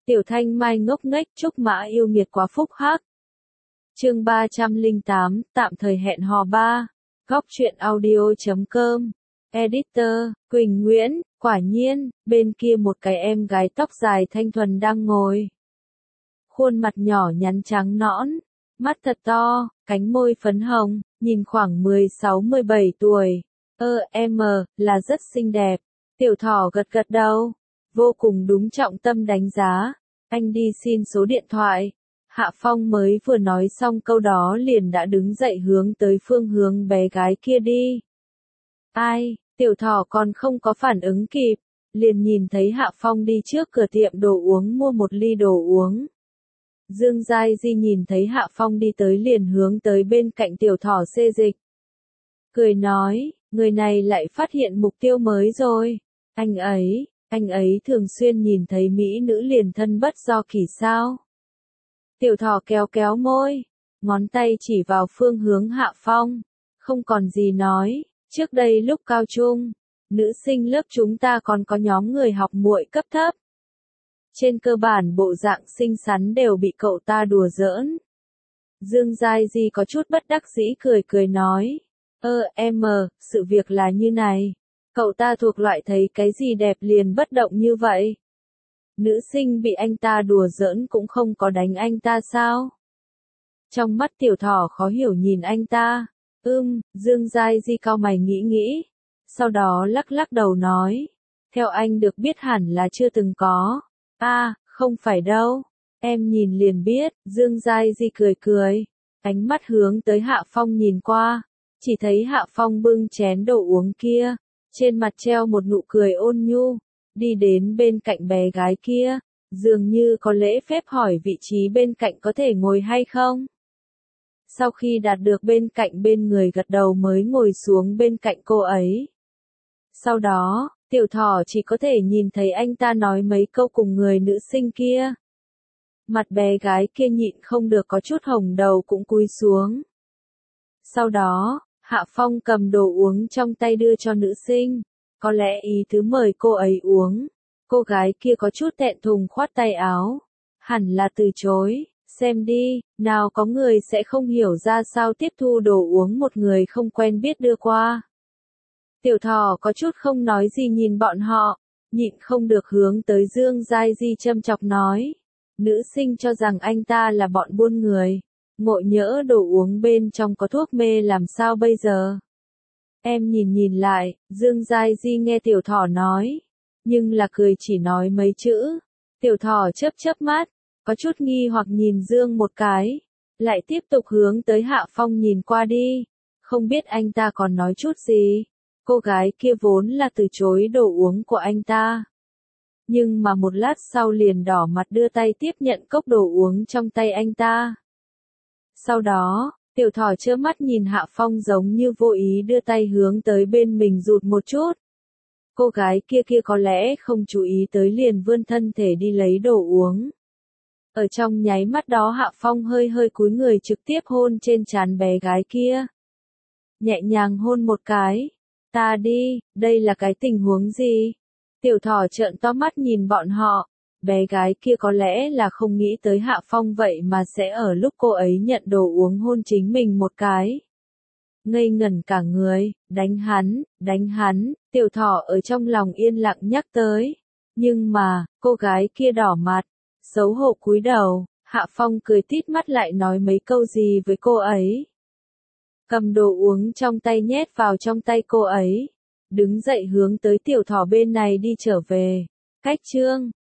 Tiểu Thanh Mai ngốc nghếch chúc Mã yêu nghiệt quá phúc hắc. Chương 308, tạm thời hẹn hò 3. Góc truyện audio.com. Editor, Quỳnh Nguyễn, quả nhiên, bên kia một cái em gái tóc dài thanh thuần đang ngồi. Khuôn mặt nhỏ nhắn trắng nõn, mắt thật to, cánh môi phấn hồng, nhìn khoảng 16-17 tuổi. Em là rất xinh đẹp. Tiểu Thỏ gật gật đầu, vô cùng đúng trọng tâm đánh giá. Anh đi xin số điện thoại. Hạ Phong mới vừa nói xong câu đó liền đã đứng dậy hướng tới phương hướng bé gái kia đi. Ai, Tiểu Thỏ còn không có phản ứng kịp, liền nhìn thấy Hạ Phong đi trước cửa tiệm đồ uống mua một ly đồ uống. Dương Giai Di nhìn thấy Hạ Phong đi tới liền hướng tới bên cạnh Tiểu Thỏ xê dịch. Cười nói, người này lại phát hiện mục tiêu mới rồi. Anh ấy thường xuyên nhìn thấy mỹ nữ liền thân bất do kỷ sao. Tiểu Thỏ kéo kéo môi, ngón tay chỉ vào phương hướng Hạ Phong, không còn gì nói. Trước đây lúc cao trung, nữ sinh lớp chúng ta còn có nhóm người học muội cấp thấp. Trên cơ bản bộ dạng xinh xắn đều bị cậu ta đùa giỡn. Dương Giai Di có chút bất đắc dĩ cười nói. Sự việc là như này. Cậu ta thuộc loại thấy cái gì đẹp liền bất động như vậy. Nữ sinh bị anh ta đùa giỡn cũng không có đánh anh ta sao? Trong mắt Tiểu Thỏ khó hiểu nhìn anh ta. Dương Giai Di cau mày nghĩ. Sau đó lắc lắc đầu nói. Theo anh được biết hẳn là chưa từng có. Không phải đâu. Em nhìn liền biết. Dương Giai Di cười. Ánh mắt hướng tới Hạ Phong nhìn qua. Chỉ thấy Hạ Phong bưng chén đồ uống kia. Trên mặt treo một nụ cười ôn nhu. Đi đến bên cạnh bé gái kia. Dường như có lễ phép hỏi vị trí bên cạnh có thể ngồi hay không. Sau khi đạt được bên cạnh bên người gật đầu mới ngồi xuống bên cạnh cô ấy. Sau đó, Tiểu Thỏ chỉ có thể nhìn thấy anh ta nói mấy câu cùng người nữ sinh kia. Mặt bé gái kia nhịn không được có chút hồng đầu cũng cúi xuống. Sau đó, Hạ Phong cầm đồ uống trong tay đưa cho nữ sinh. Có lẽ ý tứ mời cô ấy uống. Cô gái kia có chút thẹn thùng khoát tay áo. Hẳn là từ chối. Xem đi, nào có người sẽ không hiểu ra sao tiếp thu đồ uống một người không quen biết đưa qua. Tiểu Thỏ có chút không nói gì nhìn bọn họ, nhịn không được hướng tới Dương Giai Di châm chọc nói. Nữ sinh cho rằng anh ta là bọn buôn người. Ngộ nhỡ đồ uống bên trong có thuốc mê làm sao bây giờ? Em nhìn lại, Dương Giai Di nghe Tiểu Thỏ nói. Nhưng là cười chỉ nói mấy chữ. Tiểu Thỏ chớp mắt. Có chút nghi hoặc nhìn Dương một cái, lại tiếp tục hướng tới Hạ Phong nhìn qua đi, không biết anh ta còn nói chút gì. Cô gái kia vốn là từ chối đồ uống của anh ta, nhưng mà một lát sau liền đỏ mặt đưa tay tiếp nhận cốc đồ uống trong tay anh ta. Sau đó, Tiểu Thỏ trơ mắt nhìn Hạ Phong giống như vô ý đưa tay hướng tới bên mình rụt một chút. Cô gái kia có lẽ không chú ý tới liền vươn thân thể đi lấy đồ uống. Ở trong nháy mắt đó Hạ Phong hơi cúi người trực tiếp hôn trên trán bé gái kia. Nhẹ nhàng hôn một cái. Ta đi, đây là cái tình huống gì? Tiểu Thỏ trợn to mắt nhìn bọn họ. Bé gái kia có lẽ là không nghĩ tới Hạ Phong vậy mà sẽ ở lúc cô ấy nhận đồ uống hôn chính mình một cái. Ngây ngẩn cả người, đánh hắn, Tiểu Thỏ ở trong lòng yên lặng nhắc tới. Nhưng mà, cô gái kia đỏ mặt. Xấu hổ cúi đầu, Hạ Phong cười tít mắt lại nói mấy câu gì với cô ấy. Cầm đồ uống trong tay nhét vào trong tay cô ấy. Đứng dậy hướng tới Tiểu Thỏ bên này đi trở về. Cách chương